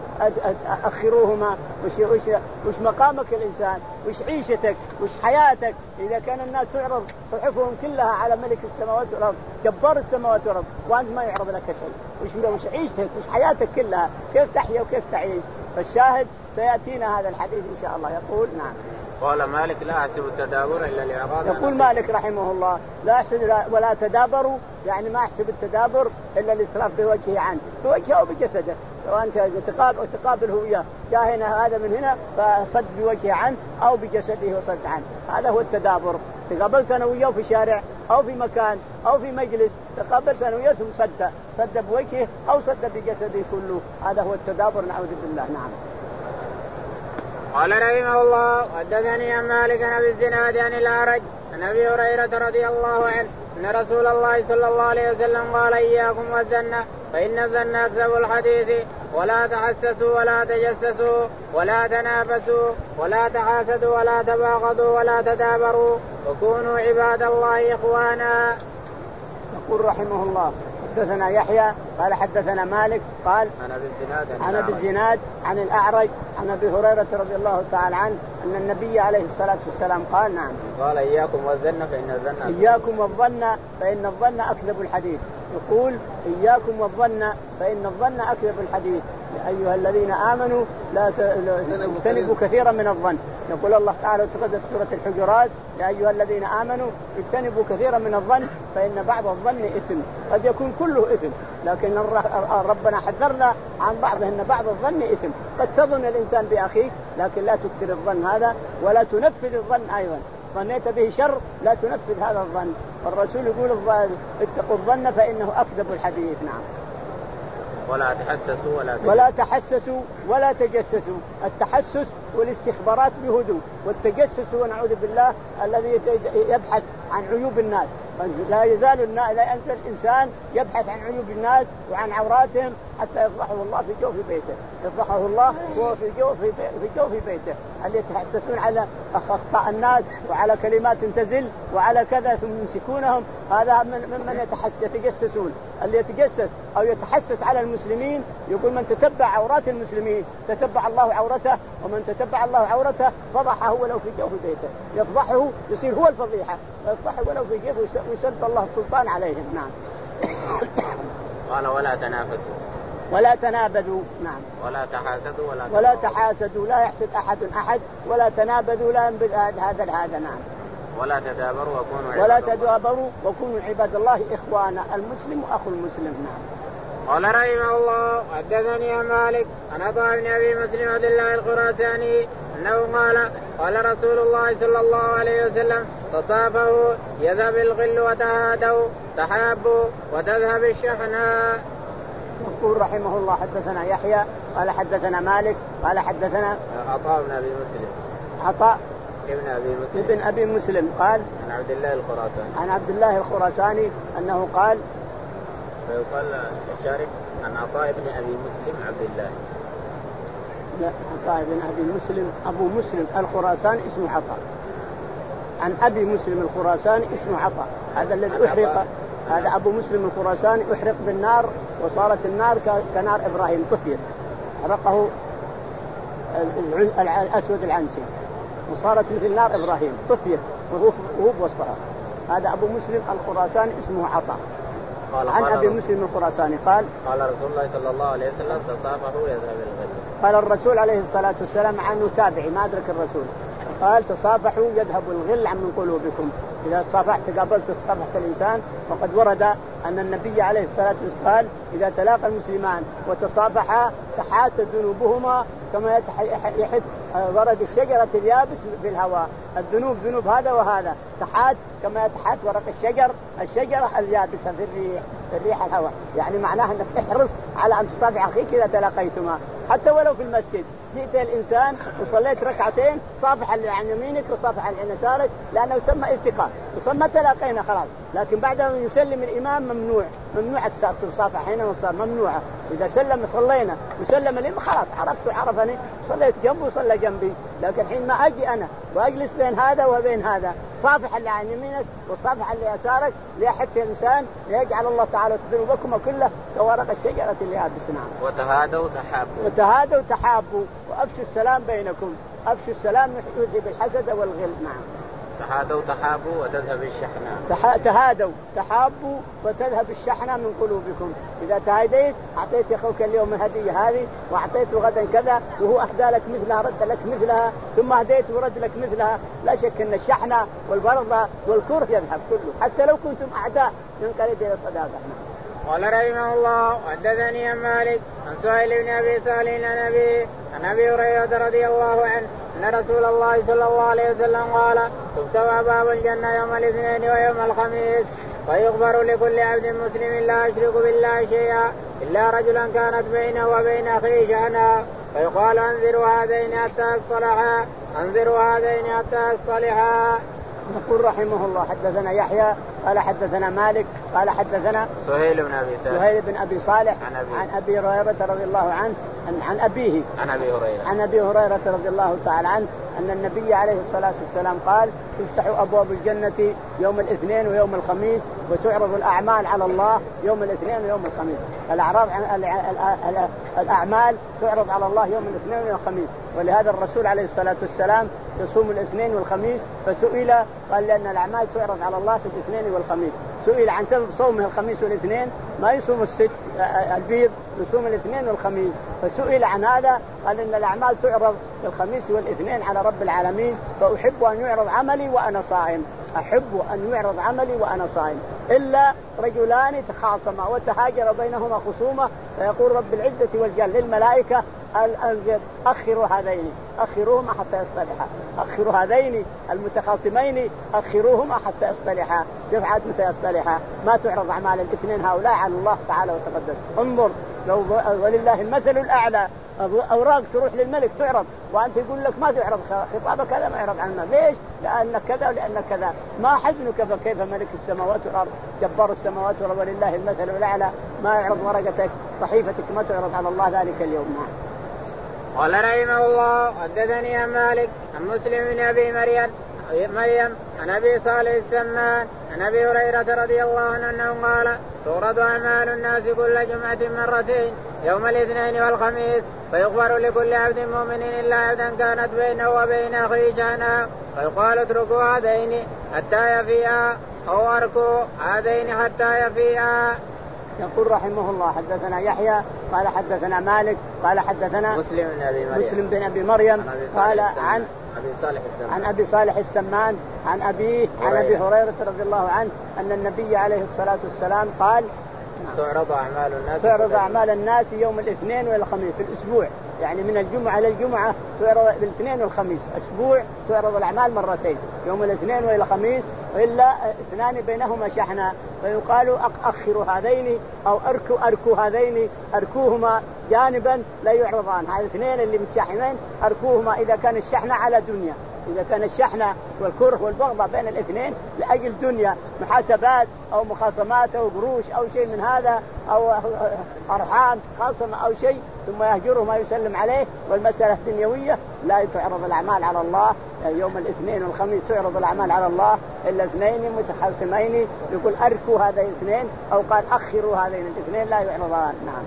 أخروهما. وش, وش, وش مقامك الإنسان، وش عيشتك، وش حياتك. إذا كان الناس تعرض صحفهم كلها على ملك السماوات والأرض جبار السماوات والأرض وأنت ما يعرض لك شيء، وش, وش عيشتك وش حياتك كلها كيف تحيا وكيف تعيش. فالشاهد سيأتينا هذا الحديث إن شاء الله. يقول نعم. قال مالك لا أحسب التدابر إلا الإعراض. يقول مالك رحمه الله لا أحسب ولا تدابروا، يعني ما أحسب التدابر إلا الإسراف بوجهه عنه بوجهه أو بجسده، سواء أنت تقابل تقابله وياه جاء هنا هذا من هنا فصد بوجهه عنه أو بجسده وصد عنه، هذا هو التدابر. تقابلت أنا وياه في شارع أو في مكان أو في مجلس، تقابلت أنا وياه ثم صد صد بوجهه أو صد بجسده كله، هذا هو التدابر نعوذ بالله. نعم. قال رحمه الله حدثني عن مالك عن ابي الزناد عن الاعرج عن ابي هريره رضي الله عنه ان رسول الله صلى الله عليه وسلم قال اياكم والظن فان الظن اكذب الحديث ولا تحسسوا ولا تجسسوا ولا تنافسوا ولا تحاسدوا ولا تباغضوا ولا تدابروا وكونوا عباد الله اخوانا. يقول رحمه الله حدثنا يحيى قال حدثنا مالك قال عن ابي الزناد عن الاعرج عن ابي هريره رضي الله تعالى عنه ان النبي عليه الصلاه والسلام قال نعم قال اياكم والظن فان الظن اياكم والظن فان الظن اكذب الحديث. يقول اياكم والظن فان الظن اكذب الحديث. يا ايها الذين امنوا لا تجتنبوا كثيرا من الظن. يقول الله تعالى وتقدس سوره الحجرات يا ايها الذين امنوا اجتنبوا كثيرا من الظن فان بعض الظن اثم. قد يكون كله اثم لكن ربنا حذرنا عن بعضه ان بعض الظن اثم. قد تظن الانسان باخيك لكن لا تكثر الظن هذا ولا تنفذ الظن ايضا. ظنيت به شر لا تنفذ هذا الظن. الرسول يقول اتقوا الظن فانه اكذب الحديث. نعم. ولا تحسسوا ولا تجسسوا. ولا تحسسوا ولا تجسسوا. التحسس والاستخبارات بهدوء، والتجسس هو نعوذ بالله الذي يبحث عن عيوب الناس. لا يزال الناس لا ينسى الإنسان يبحث عن عيوب الناس وعن عوراتهم حتى يفضحه الله في جوف بيته. يفضحه الله وهو في جوف في جوف بيته. اللي يتحسسون على أخطاء الناس وعلى كلمات تزل وعلى كذا ثم يمسكونهم، هذا من من يتحسس يتجسسون. اللي يتجسس أو يتحسس على المسلمين يقول من تتبع عورات المسلمين تتبع الله عورته، ومن تتبع الله عورته فضحه ولو في جوف بيته. يفضحه يصير هو الفضيحة، يفضحه ولو في جوف ويسلط الله السلطان عليهم. نعم. قال ولا تنافسوا ولا تنابذوا. نعم. ولا تحاسدوا ولا ولا تحاسدوا لا يحسد أحد أحد ولا تنابذوا لا ينبذ هذا هذا. نعم. ولا تدابروا وكونوا ولا تدابروا وكونوا عباد الله إخوانا، المسلم أخو المسلم. نعم. قال رحمه الله حدثني عن مالك عن عطاء بن ابي مسلم عبد الله الخراساني انه قال قال رسول الله صلى الله عليه وسلم تصافوا يذهب الغل وتهادوا تحابوا وتذهب الشحناء. يقول رحمه الله حدثنا يحيى قال حدثنا مالك قال حدثنا عطاء بن ابي مسلم عطاء ابن ابي مسلم ابن ابي مسلم قال عن عبد الله الخراساني عن عبد الله الخراساني انه قال ويقال الشارك عن عطاء بن ابي مسلم عبد الله لا عطاء بن ابي مسلم ابو مسلم الخراساني اسمه عطاء عن ابي مسلم الخراساني اسمه عطاء هذا الذي احرق هذا ابو مسلم الخراساني احرق بالنار وصارت النار كنار ابراهيم طفيت حرقه الاسود العنسي وصارت مثل نار ابراهيم طفيت وهو بوسطها. هذا ابو مسلم الخراساني اسمه عطاء عن ابي مسلم الخراساني قال قال رسول الله صلى الله عليه وسلم تصافحوا يذهب الغل. قال الرسول عليه الصلاه والسلام عنه تابعي ما ادرك الرسول قال تصافحوا يذهب الغل عن من قلوبكم. اذا تصافحت تقابلت تصافحت الانسان وقد ورد ان النبي عليه الصلاه والسلام قال اذا تلاقى المسلمان وتصافحا تحاتت ذنوبهما كما يحت ورد الشجره اليابس في الهواء. الذنوب ذنوب هذا وهذا تحات كما يتحات ورق الشجر الشجره اليابسه في الريح في الريح الهواء. يعني معناها انك احرص على ان تصافح اخيك اذا تلاقيتما حتى ولو في المسجد. جئت الانسان وصليت ركعتين صافح اللي عن يمينك وصافح اللي عن يسارك لانه يسمى التقاء وصلنا تلاقينا خلاص. لكن بعد ان يسلم الامام ممنوع ممنوع الصافح هنا وصار ممنوعه. اذا سلم صلينا وسلم الامام خلاص عرفت عرفني صليت جنبه وصلى جنبي. لكن حين ما اجي انا واجلس بين هذا وبين هذا صافح اللي عن يمينك وصافح اللي يسارك ليحث الانسان ليجعل الله تعالى ذنوبكم كله كورق الشجره اللي يابس. نعم. وتهادوا تحابوا وتهادوا تحابوا وافشوا السلام بينكم. افشوا السلام يذهب الحسد والغل. نعم. تهادوا تحابوا وتذهب الشحنة. تهادوا تحابوا وتذهب الشحنة من قلوبكم. إذا تهاديت أعطيت أخوك اليوم الهدية هذه وأعطيته غدا كذا وهو أهدى لك مثلها رد لك مثلها ثم هديت ورد لك مثلها لا شك أن الشحنة والبرضة والكره يذهب كله حتى لو كنتم أعداء ينقلب إلى صداقة. قال رحمه الله حدثني عن مالك عن سهيل بن ابي صالح عن ابي عن ابي هريره رضي الله عنه ان رسول الله صلى الله عليه وسلم قال تفتح باب الجنه يوم الاثنين ويوم الخميس فيغفر لكل عبد مسلم لا يشرك بالله شيئا الا رجلا كانت بينه وبين اخيه شأنا فيقال انذروا هذين حتى يصطلحا انذروا هذين حتى يصطلحا. يقول رحمه الله حدثنا يحيى قال حدثنا مالك قال حدثنا سهيل بن ابي صالح سهيل بن ابي صالح عن ابي عن ابي هريره رضي الله عنه عن, عن ابيه عن ابي هريره عن ابي هريره رضي الله تعالى عنه ان النبي عليه الصلاه والسلام قال تفتح ابواب الجنه يوم الاثنين ويوم الخميس وتعرض الاعمال على الله يوم الاثنين ويوم الخميس. الاعراض الاعمال تعرض على الله يوم الاثنين ويوم الخميس. ولهذا الرسول عليه الصلاه والسلام يصوم الاثنين والخميس فسئل قال لان الاعمال تعرض على الله في الاثنين والخميس. سئل عن سبب صومه الخميس والاثنين ما يصوم الست البيض يصوم الاثنين والخميس فسئل عن هذا قال ان الاعمال تعرض في الخميس والاثنين على رب العالمين فاحب ان يعرض عملي وانا صائم. احب ان يعرض عملي وانا صائم الا رجلان تخاصما وتهاجر بينهما خصومه فيقول رب العزه والجلال للملائكه اخروا هذين اخروهما حتى يصطلحا اخروا هذين المتخاصمين اخروهما حتى يصطلحا. كيف عاد متى يصطلحا؟ ما تعرض اعمال الاثنين هؤلاء على الله تعالى وتقدس. انظر لو ولله المثل الاعلى اوراق تروح للملك تعرض وانت يقول لك ما تعرض خطابك هذا ما يعرض عنه ليش؟ لانك كذا ولانك كذا. ما حزنك فكيف ملك السماوات والارض جبار السماوات والارض ولله المثل الاعلى ما يعرض ورقتك صحيفتك ما تعرض على الله ذلك اليوم. قال رحمه الله حدثني عن مالك عن مسلم بن ابي مريم مريم عن ابي صالح السمان عن ابي هريره رضي الله عنه انه قال تورد اعمال الناس كل جمعه مرتين يوم الاثنين والخميس فيغفر لكل عبد مؤمن الا عبدا كانت بينه وبين اخيه شأنا فيقال اتركوا هذين حتى يفيئا او اركوا هذين حتى يفيئا. يقول رحمه الله حدثنا يحيى قال حدثنا مالك قال حدثنا مسلم بن ابي مريم مسلم بن ابي مريم قال عن أبي صالح عن أبي صالح السمان عن أبيه عن أبي هريرة رضي الله عنه أن النبي عليه الصلاة والسلام قال تعرض أعمال الناس تعرض أعمال الناس يوم الاثنين والخميس في الأسبوع، يعني من الجمعة إلى الجمعة تعرض الاثنين والخميس، أسبوع تعرض الأعمال مرتين، يوم الاثنين وإلى الخميس، إلا اثنان بينهما شحنة فيقال أخروا هذين أو أركوا أركوا هذين، أركوهما جانبا لا يعرضان. هذه الاثنين اللي متشاحنين أركوهما إذا كان الشحنة على دنيا، إذا كان الشحنة والكره والبغضة بين الاثنين لأجل دنيا محاسبات أو مخاصمات أو قروش أو شيء من هذا أو أرحام خاصمة أو شيء ثم يهجره ما يسلم عليه والمسألة دنيوية، لا تعرض الأعمال على الله يوم الاثنين والخميس، تعرض الأعمال على الله إلا اثنين متخاصمين، يقول أركوا هذين الاثنين أو قال أخروا هذين الاثنين لا يعرضان. نعم.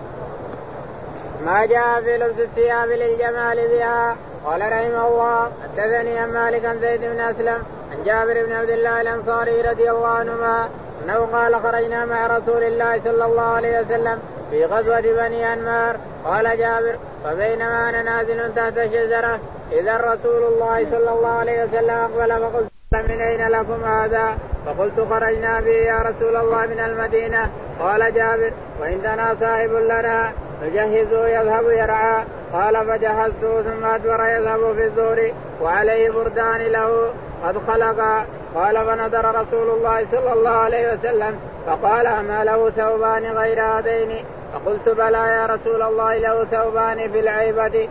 ما جاء في لبس الثياب للجمال بها. قال رحمه الله حدثني عن مالك عن زيد بن أسلم عن جابر بن عبد الله الأنصاري رضي الله عنهما أنه قال خرجنا مع رسول الله صلى الله عليه وسلم في غزوة بني أنمار. قال جابر فبينما أنا نازل تحت شجرة إذا رسول الله صلى الله عليه وسلم أقبل فقلت من أين لكم هذا؟ فقلت خرجنا به يا رسول الله من المدينة. قال جابر وعندنا صاحب لنا فجهزوا يذهب يرعى. قال فجهزته ثم أدبر يذهب في الظهر وعليه بردان له قد خلقا. قال فنظر رسول الله صلى الله عليه وسلم فقال ما له ثوبان غير هذين؟ فقلت بلى يا رسول الله له ثوبان في العيبة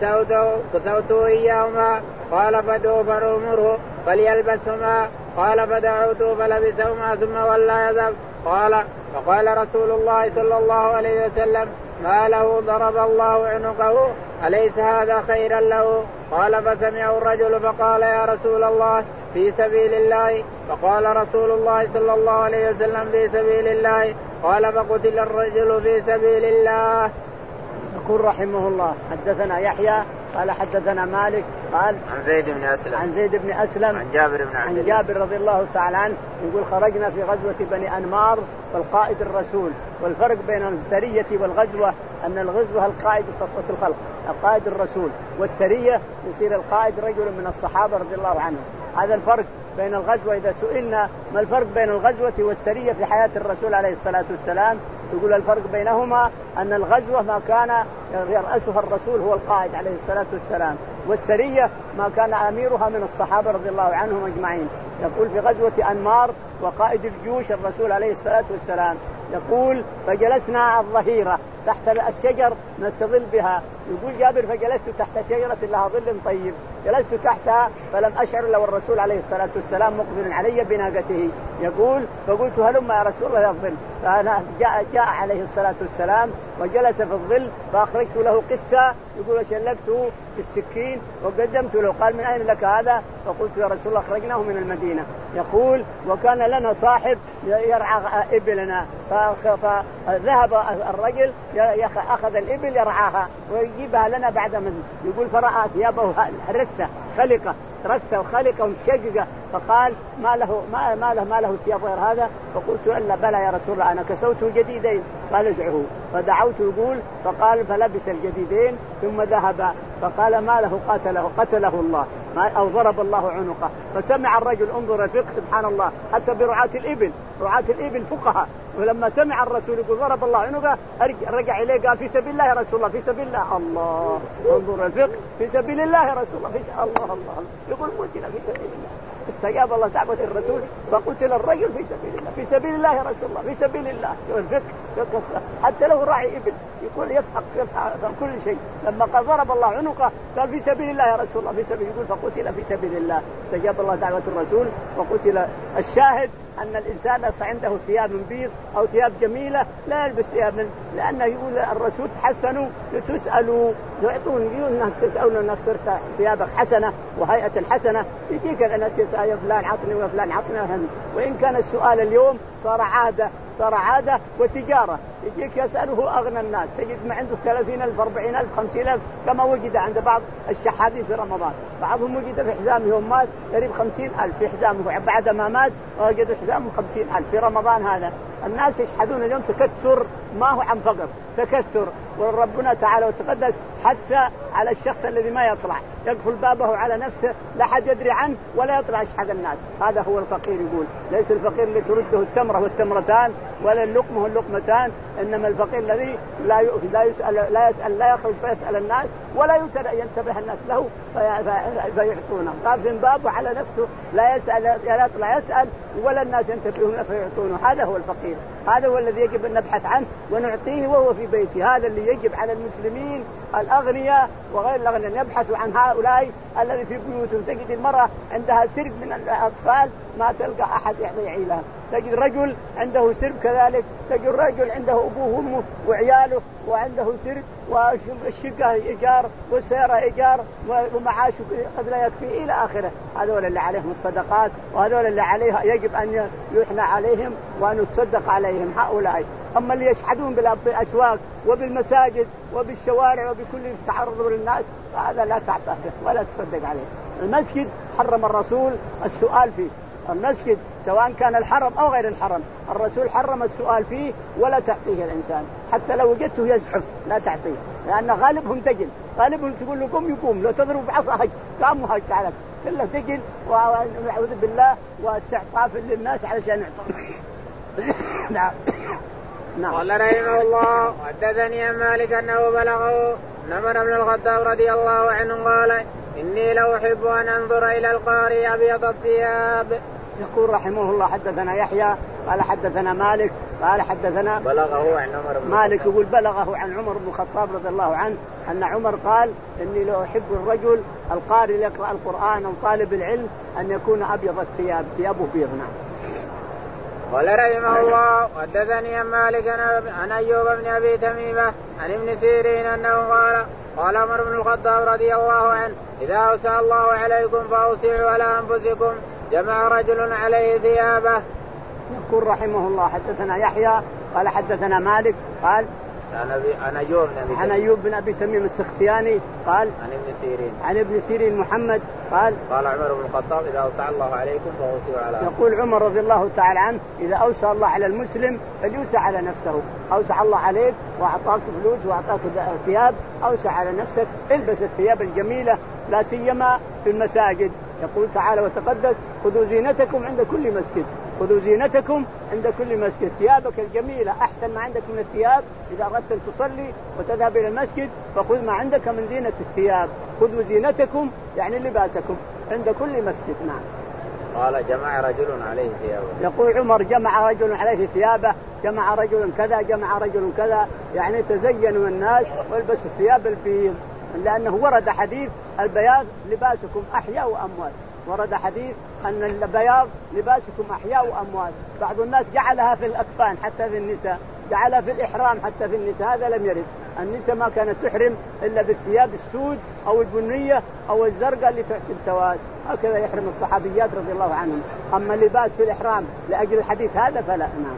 كسوته إياهما. قال فدعوا فأمره فليلبسهما. قال فدعوته فلبسهما ثم ولى يذهب. قال فقال رسول الله صلى الله عليه وسلم ما له ضرب الله عنقه أليس هذا خيرا له؟ قال فسمعه الرجل فقال يا رسول الله في سبيل الله. فقال رسول الله صلى الله عليه وسلم في سبيل الله. قال فقتل الرجل في سبيل الله. يقول رحمه الله حدثنا يحيى قال حدثنا مالك قال عن زيد بن أسلم عن زيد بن أسلم عن جابر بن عبد عن جابر رضي الله تعالى عنه يقول خرجنا في غزوة بني أنمار والقائد الرسول. والفرق بين السرية والغزوة أن الغزوة القائد صفوة الخلق القائد الرسول، والسرية يصير القائد رجل من الصحابة رضي الله عنهم. هذا الفرق بين الغزوة. إذا سئلنا ما الفرق بين الغزوة والسرية في حياة الرسول عليه الصلاة والسلام يقول الفرق بينهما أن الغزوة ما كان يرأسها الرسول هو القائد عليه الصلاة والسلام، والسرية ما كان أميرها من الصحابة رضي الله عنهم أجمعين. يقول في غزوة أنمار وقائد الجيوش الرسول عليه الصلاة والسلام يقول فجلسنا على الظهيرة تحت الشجر نستظل بها. يقول جابر فجلست تحت شجرة لها ظل طيب، جلست تحتها فلم أشعر لو الرسول عليه الصلاة والسلام مقبل علي بناقته. يقول فقلت هلما يا رسول الله يا الظل. فأنا جاء, جاء عليه الصلاة والسلام وجلس في الظل فأخرجت له قصة يقول وشلقته بالسكين وقدمت له. قال من أين لك هذا؟ فقلت يا رسول الله أخرجناه من المدينة. يقول وكان لنا صاحب يرعى إبلنا فذهب الرجل أخذ الإبل يرعاها ويجيبها لنا بعد من. يقول فرأى ثيابه رثة خلقة رثة وخلقة ومتشججة فقال ما له ما, ما له ما له ثياب غير هذا؟ فقلت إلا بلى يا رسول الله أنا كسوته جديدين. قال ادعه. فدعوت يقول فقال فلبس الجديدين ثم ذهب فقال ما له قتله قتله الله أو ضرب الله عنقه. فسمع الرجل انظر الفقه سبحان الله حتى برعاة الإبل رعاة الإبل فقهاء. ولما سمع الرسول يقول ضرب الله عنقه رجع إليه قال في سبيل الله يا رسول الله في سبيل الله. الله انظر الفقه في سبيل الله يا رسول الله في سبيل الله. الله يقول قتل في سبيل الله. استجاب الله دعوة الرسول فقتل الرجل في سبيل الله في سبيل الله يا رسول الله في سبيل الله. شوف الفقه فقه حتى له راعي إبل يقول يفحق يفحق كل شيء. لما قال ضرب الله عنقه قال في سبيل الله يا رسول الله في سبيل يقول فقتل في سبيل الله. استجاب الله دعوة الرسول وقتل. الشاهد أن الإنسان عنده ثياب بيض أو ثياب جميلة لا يلبس ثياب لأنه يقول الرسول تحسنوا لتسألوا يعطون الناس يسألون أنك صرت ثيابك حسنة وهيئة حسنة يجيك الناس يسأل يا فلان عطني وفلان عطني. وإن كان السؤال اليوم صار عادة صار عادة وتجارة يجيك يسأله أغنى الناس تجد ما عنده ثلاثين ألف أربعين ألف خمسين ألف كما وجد عند بعض الشحاذين في رمضان. بعضهم وجد في حزامه يوم مات قريب خمسين ألف في حزامه بعد ما مات وجد حزامه خمسين ألف في رمضان. هذا الناس يشحذون اليوم تكسر ما هو عن فقر تكثر. وربنا تعالى وتقدس حث على الشخص الذي ما يطلع يقفل بابه على نفسه لا حد يدري عنه ولا يطلع يشحذ الناس. هذا هو الفقير. يقول ليس الفقير اللي ترده التمرة والتمرتان ولا اللقمة واللقمتان، إنما الفقير الذي لا لا يسأل لا يسأل لا يخرج فيسأل الناس ولا ينتبه الناس له فيعطونه. قافل بابه على نفسه لا يسأل لا يطلع يسأل ولا الناس ينتبهون فيعطونه. هذا هو الفقير. هذا هو الذي يجب أن نبحث عنه ونعطيه وهو في بيته. هذا اللي يجب على المسلمين الأغنياء وغير الأغنياء يبحثوا عن هؤلاء الذي في بيوتهم. تجد المرأة عندها سرب من الأطفال ما تلقى أحد يعيلها. تجد رجل عنده سرب كذلك. تجد رجل عنده أبوه وأمه وعياله وعنده سرب والشقة إيجار والسيارة إيجار ومعاشه قد لا يكفي إلى آخره. هذول اللي عليهم الصدقات وهذول اللي عليها يجب أن يحنى عليهم وأن يتصدق عليهم هؤلاء. أما اللي يشحدون بالأسواق وبالمساجد وبالشوارع وبكل تعرض للناس هذا لا تعطيه ولا تصدق عليه. المسجد حرم الرسول السؤال فيه. المسجد سواء كان الحرم أو غير الحرم الرسول حرم السؤال فيه ولا تعطيه الإنسان حتى لو وجدته يزحف لا تعطيه لأن غالبهم دجل. غالبهم تقول له قم يقوم لو تضرب بعصا هج قام وهج على كله دجل ونعوذ بالله واستعطاف للناس علشان يعطون. نعم. نعم. قال رحمه الله حدثني عن مالك أنه بلغه أن عمر بن الخطاب رضي الله عنه قال إني لو أحب أن أنظر إلى القارئ أبيض الثياب. يقول رحمه الله حدثنا يحيى قال حدثنا مالك قال حدثنا بلغه عن عمر بن مالك يقول بلغه عن عمر بن الخطاب رضي الله عنه أن عمر قال إني لو أحب الرجل القارئ يقرأ القرآن أو طالب العلم أن يكون أبيض الثياب ثيابه بيض. نعم. قال رحمه الله حدثني عن مالك عن أيوب بن أبي تميمة عن ابن سيرين أنه قال قال عمر بن الخطاب رضي الله عنه إذا أوسع الله عليكم فأوسعوا على أنفسكم جمع رجل عليه ثيابه. يقول رحمه الله حدثنا يحيى قال حدثنا مالك قال عن أيوب بن أبي عن أيوب بن أبي تميم السختياني قال عن ابن سيرين عن ابن سيرين محمد قال قال عمر بن الخطاب إذا أوسع الله عليكم فأوسعوا على أنفسكم. يقول عمر رضي الله تعالى عنه إذا أوسع الله على المسلم فليوسع على نفسه. أوسع الله عليك وأعطاك فلوس وأعطاك ثياب أوسع على نفسك. البس الثياب الجميلة لا سيما في المساجد. يقول تعالى وتقدس خذوا زينتكم عند كل مسجد. خذوا زينتكم عند كل مسجد. ثيابك الجميلة أحسن ما عندك من الثياب. إذا أردت أن تصلي وتذهب إلى المسجد فخذ ما عندك من زينة الثياب. خذوا زينتكم يعني لباسكم عند كل مسجد. نعم. قال جمع رجل عليه ثيابه. يقول عمر جمع رجل عليه ثيابه جمع رجل كذا جمع رجل كذا يعني تزينوا الناس والبسوا الثياب البيض لأنه ورد حديث البياض لباسكم أحياء وأموات. ورد حديث أن البياض لباسكم أحياء وأموات. بعض الناس جعلها في الأكفان حتى في النساء جعلها في الإحرام حتى في النساء. هذا لم يرد. النساء ما كانت تحرم إلا بالثياب السود أو البنية أو الزرقاء اللي تعتم سواد. هكذا يحرم الصحابيات رضي الله عنهم. أما اللباس في الإحرام لأجل الحديث هذا فلا. نعم.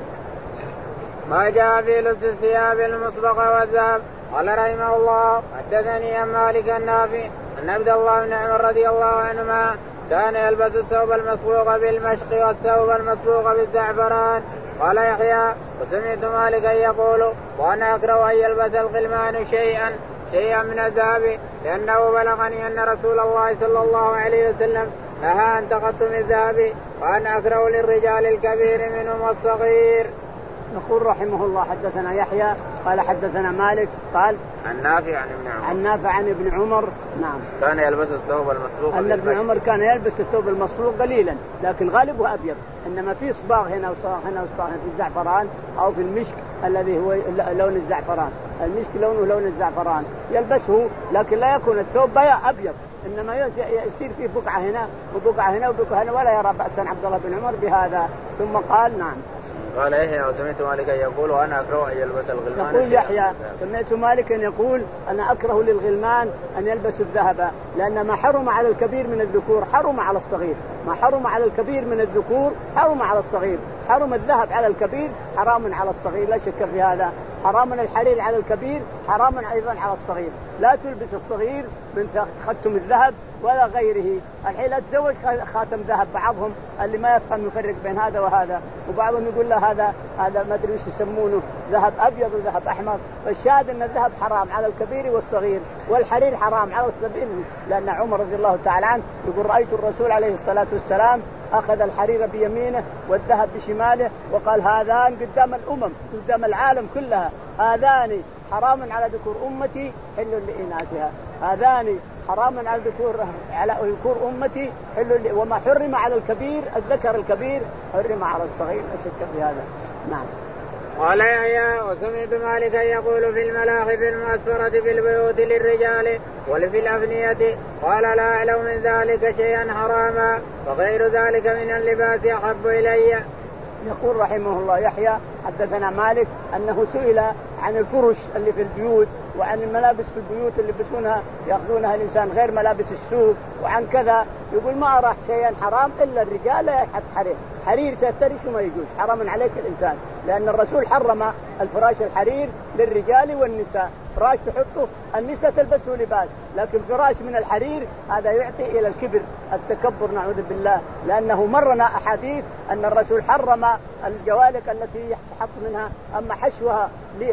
ما جاء في لبس الثياب المصبغة والذهب. قال رحمه الله حدثني عن مالك النافع أن عبد الله بن عمر رضي الله عنهما كان يلبس الثوب المصبوغ بالمشق والثوب المصبوغ بالزعفران. قال يحيى وسمعت مالكا يقول وأنا أكره أن يلبس الغلمان شيئا شيئا من الذهب لأنه بلغني أن رسول الله صلى الله عليه وسلم نهى عن تقطم الذهب وأنا أكره للرجال الكبير منهم والصغير. يقول رحمه الله حدثنا يحيى قال حدثنا مالك قال عن نافع عن ابن عمر عن نافع عن ابن عمر. نعم. كان يلبس الثوب المصبوغ. أن ابن عمر كان يلبس الثوب المصبوغ قليلا لكن غالبه أبيض. إنما في صباغ هنا وصباغ هنا وصباغ في الزعفران أو في المشك الذي هو لون الزعفران. المشك لونه لون الزعفران يلبسه لكن لا يكون الثوب بياض أبيض إنما يصير فيه بقعة هنا وبقعة هنا وبقعة هنا ولا يرى بأسا عبد الله بن عمر بهذا. ثم قال نعم. قال يحيى وسمعت مالكا يقول وأنا أكره أن يلبس الغلمان. يقول يحيى سمعت مالكا يقول أنا أكره للغلمان أن يلبسوا الذهب لأن ما حرم على الكبير من الذكور حرم على الصغير. ما حرم على الكبير من الذكور حرم على الصغير. حرم الذهب على الكبير حرام على الصغير لا شك في هذا. حرام الحرير على الكبير حرام أيضا على الصغير. لا تلبس الصغير من ختم الذهب ولا غيره. الحين لا تزوج خاتم ذهب. بعضهم اللي ما يفهم يفرق بين هذا وهذا، وبعضهم يقول له هذا هذا ما ادري وش يسمونه ذهب ابيض وذهب احمر. فالشاهد ان الذهب حرام على الكبير والصغير، والحرير حرام على الصغير. لان عمر رضي الله تعالى عنه يقول رايت الرسول عليه الصلاه والسلام اخذ الحرير بيمينه والذهب بشماله وقال هذان قدام الامم قدام العالم كلها، هذان حرام على ذكور امتي حل لاناثها، هذان حرام على ذكور على ذكور امتي حل، وما حرم على الكبير الذكر الكبير حرم على الصغير. اشك في هذا. نعم. قال يحيى وسمعت مالكا يقول في الملاخف المؤثرة في البيوت للرجال وفي الأبنية قال لا أعلم من ذلك شيئا حراما وغير ذلك من اللباس أحب إلي. يقول رحمه الله يحيى حدثنا مالك أنه سئل عن الفرش اللي في البيوت وعن الملابس في البيوت اللي يلبسونها يأخذونها الإنسان غير ملابس السوق وعن كذا، يقول ما أرى شيئا حرام إلا الرجال يحب حرير. حرير تفترش وما يجوز، حرام عليك الإنسان، لأن الرسول حرم الفراش الحرير للرجال والنساء. فراش تحطه النساء تلبسه لباس، لكن فراش من الحرير هذا يعطي إلى الكبر التكبر نعوذ بالله، لأنه مرنا أحاديث أن الرسول حرم الجوالك التي يحط منها أما حشوها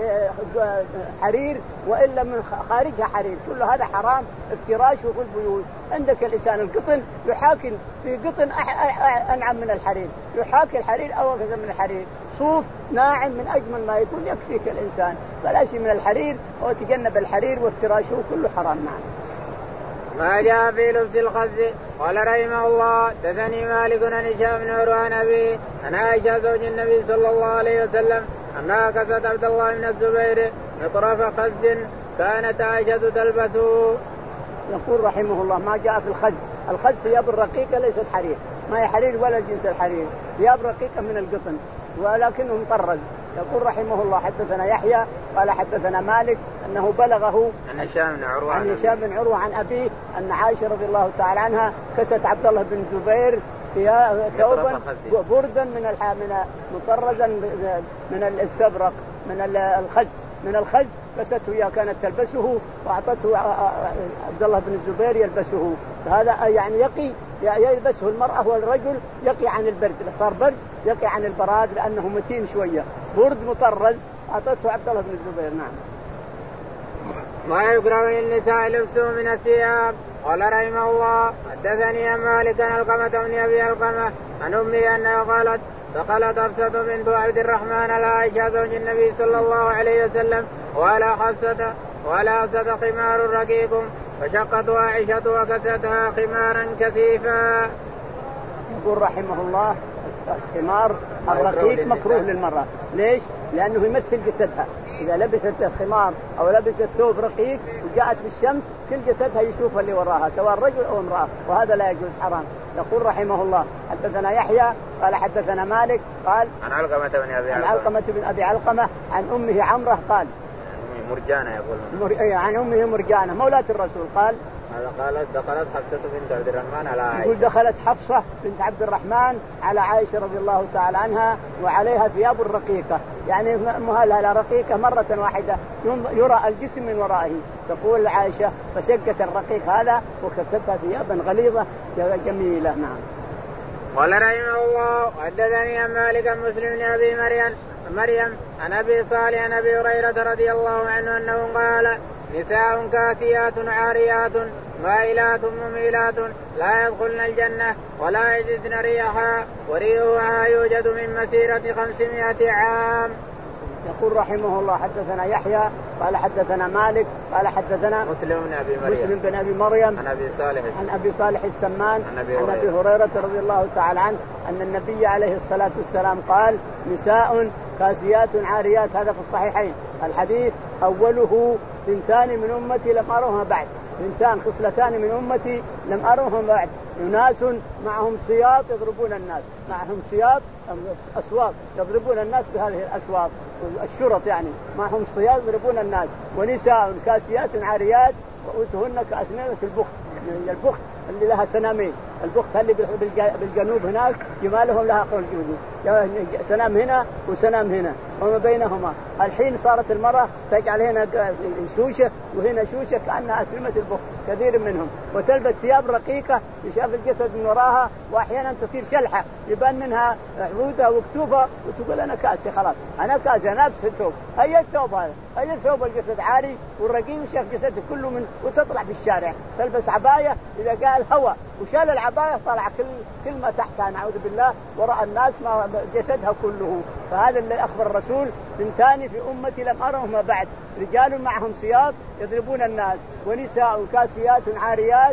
حرير وإلا من خارجها حرير، كل هذا حرام افتراشه في البيوت. عندك الإنسان القطن يحاكي في قطن أنعم من الحرير، يحاكي الحرير أو أكثر من الحرير، صوف ناعم من أجمل ما يكون يكفيك الإنسان، فلا شيء من الحرير وتجنب الحرير وافتراشه كله حرام. معنا ما جاء في لبس الخز. قال رحمه الله دثني مالك عن هشام بن عروة عن أبيه عن عائشة زوج النبي صلى الله عليه وسلم أنها كست عبد الله بن الزبير مطرف خز كانت عائشة تلبسه. يقول رحمه الله ما جاء في الخز. الخز ثياب الرقيقة ليست حرير، ما هي حرير ولا جنس الحرير، ثياب رقيقة من القطن ولكنه مطرز. يقول رحمه الله حدثنا يحيى قال حدثنا مالك أنه بلغه عن هشام بن عروة عن هشام بن عروة عن أبيه أن عائشة رضي الله تعالى عنها كست عبد الله بن الزبير ثوبا بردا من من مطرزا من الاستبرق من الخز من الخز كسته إياه كانت تلبسه وأعطته عبد الله بن الزبير يلبسه. هذا يعني يقي يلبسه المرأة والرجل يقي عن البرد، إذا صار برد يقي عن البراد لأنه متين شوية، برد مطرز أعطته عبد الله بن الزبير. نعم. ما يكره للنساء لبسه من الثياب. قال رحمه الله حدثني مالك عن علقمة بن أبي علقمة عن أمي أنها قالت دخلت حفصة بنت عبد الرحمن على عائشة زوج النبي صلى الله عليه وسلم وعلى حفصة وعلى حفصة خمار رقيق فشقت عائشة وكستها خمارا كثيفا. يقول رحمه الله الخمار الرقيق مكروه للمرأة. ليش؟ لأنه يمثل جسدها، إذا لبست الخمار أو لبست ثوب رقيق وجاءت بالشمس كل جسدها يشوف اللي وراها سواء رجل أو امرأة، وهذا لا يجوز حرام. يقول رحمه الله حدثنا يحيى قال حدثنا مالك قال عن علقمة بن أبي علقمة, علقمة بن أبي علقمة عن أمه عمرة قال مرجانة يقول مر... عن أمه مرجانة مولاة الرسول قال هذا قالت دخلت حفصة بنت عبد الرحمن على عائشة. يقول دخلت حفصة بنت عبد الرحمن على عائشة رضي الله تعالى عنها وعليها ثياب رقيقة، يعني مهلها رقيقة مرة واحدة يرى الجسم من ورائه. تقول عائشة فشقت الرقيق هذا وكستها ثيابا غليظة جميلة. نعم. قال رحمه الله حدثني عن مالك مسلم بن أبي مريم مريم عن أبي صالح عن أبي هريرة رضي الله عنه أنه قال نساء كاسيات عاريات مائلات مميلات لا يدخلن الجنة ولا يجدن ريحها وريحها يوجد من مسيرة خمسمائة عام. يقول رحمه الله حدثنا يحيى قال حدثنا مالك قال حدثنا مسلم بن أبي مريم مسلم بن أبي مريم عن أبي صالح عن أبي صالح السمان عن أبي, عن أبي هريرة رضي الله تعالى عنه أن النبي عليه الصلاة والسلام قال نساء كاسيات عاريات، هذا في الصحيحين. الحديث أوله ثنتان من أمتي لم أرهما بعد، ثنتان خصلتان من أمتي لم أرهما بعد، أناس معهم سياط يضربون الناس، معهم سياط أسواق يضربون الناس بهذه الأسواق الشرط، يعني معهم سياط يضربون الناس، ونساء كاسيات عاريات رؤوسهن كأسنمة البخت، البخت اللي لها سنامين البخت اللي بالجنوب هناك جمالهم لها خلجود، سنام هنا وسنام هنا وما بينهما. الحين صارت المرأة تجعل هنا شوشة وهنا شوشة كأنها أسلمة البخت كثير منهم، وتلبس ثياب رقيقة يشاف الجسد من وراها، وأحيانا تصير شلحة يبان منها عودها وكتوفها، وتقول أنا كاسي خلاص أنا كاسي أنا أبس الثوب. أي الثوب هذا؟ أي الثوب؟ الجسد عاري والرقيق وشاف جسده كله من، وتطلع في الشارع تلبس عباية إذا جاء الهواء وشال العباية طلع كل كل ما تحتها نعوذ بالله، ورأى الناس ما جسدها كله. فهذا اللي أخبر الرسول ثنتان في أمتي لم أرهما بعد، رجال معهم سياط يضربون الناس، ونساء كاسيات عاريات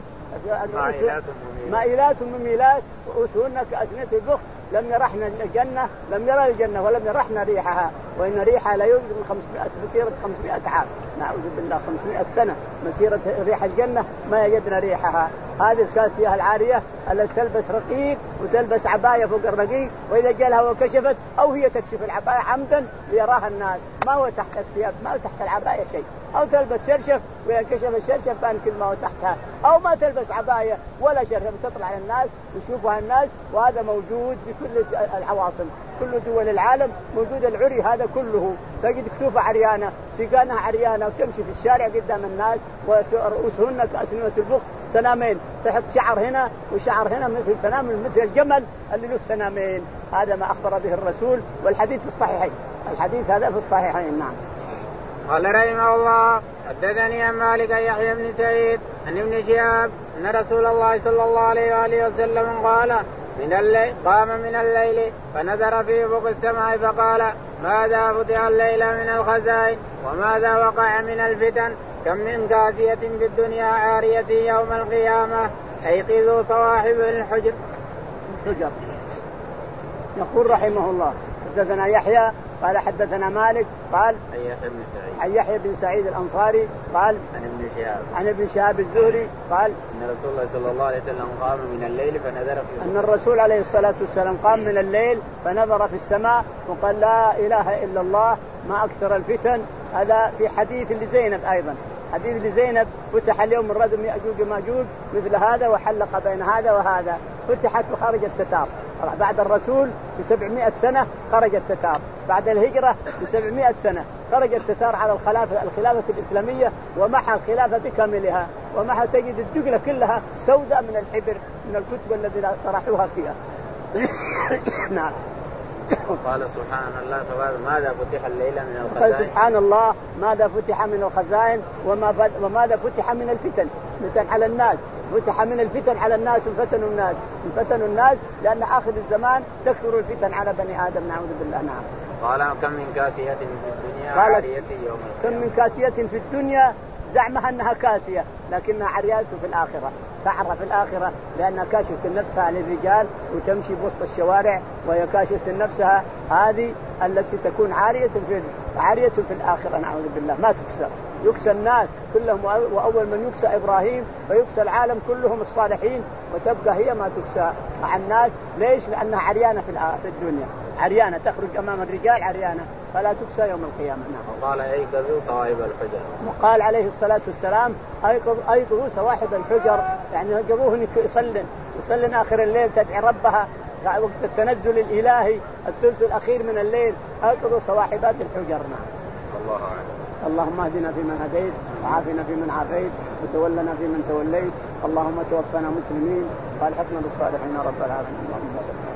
مائلات مميلات وأتون كأسنة البخت لم يرحنا الجنة، لم يرى الجنة ولم يرحنا ريحها، وإن ريحها لا يوجد من خمسمائة مسيرة خمسمائة عام نعوذ بالله خمسمائة سنة مسيرة ريح الجنة ما يجدنا ريحها. هذه الكاسية العارية التي تلبس رقيق وتلبس عباية فوق الرقيق، وإذا جاء الهواء كشفت أو هي تكشف العباية عمدا ليراها الناس، ما هو تحت الثياب ما هو تحت العباية شيء، أو تلبس شرشف وينكشف الشرشف بان كل ما هو تحتها، أو ما تلبس عباية ولا شرشف تطلع للناس ويشوفها الناس. وهذا موجود في كل العواصم، كل دول العالم موجود العري هذا كله، تجد كتوفة عريانة سيقانها عريانة وتمشي في الشارع قدام الناس، ورؤوسهن كأسنمة البخت سنامين، تحت شعر هنا وشعر هنا مثل سنام مثل الجمل اللي له سنامين. هذا ما أخبر به الرسول، والحديث في الصحيحين، الحديث هذا في الصحيحين. نعم. قال رحمه الله حدثني عن مالك يحيى بن سعيد عن ابن شهاب أن رسول الله صلى الله عليه وآله وسلم قال من الليل قام من الليل فنظر في افق السماء فقال ماذا فتح الليل من الخزائن وماذا وقع من الفتن، كم من كاسية في الدنيا عارية يوم القيامة أيقظوا صواحب الحجر. حجر. يقول رحمه الله حدثنا يحيى قال حدثنا مالك قال عن يحيى بن سعيد الأنصاري قال عن ابن شهاب عن ابن شهاب الزهري قال أن رسول الله صلى الله عليه وسلم قام من الليل فنظر في أن الرسول عليه الصلاة والسلام قام من الليل فنظر في السماء وقال لا إله إلا الله ما أكثر الفتن. هذا في حديث لزينب أيضا، حديث لزينب فتح اليوم الردم يأجوج وماجوج مثل هذا وحلق بين هذا وهذا، فتحت وخرج التتار بعد الرسول بسبعمائة سنة، خرج التتار بعد الهجرة بسبعمائة سنة، خرج التتار على الخلافة الخلافة الإسلامية ومحى الخلافة بكاملها، ومحى تجد الدقلة كلها سوداء من الحبر من الكتب الذين طرحوها فيها. نعم. قال سبحان الله ماذا فتح الليل من الخزائن. قال سبحان الله ماذا فتح من الخزائن وما وماذا فتح من الفتن، فتن على الناس، فتح من الفتن على الناس وفتنوا الناس فتنوا الناس لأن آخر الزمان تكثر الفتن على بني آدم نعوذ بالله. نعم. قال كم من كاسية في الدنيا عارية يوم القيامة. كم من كاسية في الدنيا زعمها أنها كاسية لكنها عريات في الآخرة، تعرف في الآخرة لأنها كاشفة نفسها للرجال وتمشي بوسط الشوارع وهي كاشفة نفسها، هذه التي تكون عارية في عارية في الآخرة نعوذ بالله ما تكسى، يكسى الناس كلهم، وأول من يكسى إبراهيم ويكسى العالم كلهم الصالحين، وتبقى هي ما تكسى مع الناس. ليش؟ لأنها عريانة في الدنيا، عريانة تخرج أمام الرجال عريانة فلا تكسى يوم القيامة. نعم. وقال أيقظوا صواحب الحجر. وقال عليه الصلاة والسلام أيقظوا صواحب الحجر، يعني يجبوه يصلن يصلن آخر الليل تدعي ربها وقت التنزل الإلهي الثلث الأخير من الليل، أيقظوا صواحبات الحجر. نعم. الله أعلم. اللهم اهدنا فيمن هديت وعافنا فيمن عافيت وتولنا فيمن توليت، اللهم توفنا مسلمين والحقنا بالصالحين رب العالمين. اللهم صل